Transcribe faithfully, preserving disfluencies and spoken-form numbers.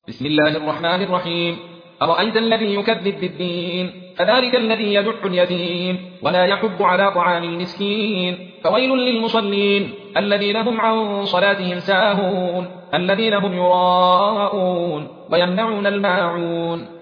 بسم الله الرحمن الرحيم. أرأيت الذي يكذب بالدين فذلك الذي يدع اليتيم ولا يحب على طعام المسكين. فويل للمصلين الذين هم عن صلاتهم ساهون الذين هم يراءون ويمنعون الماعون.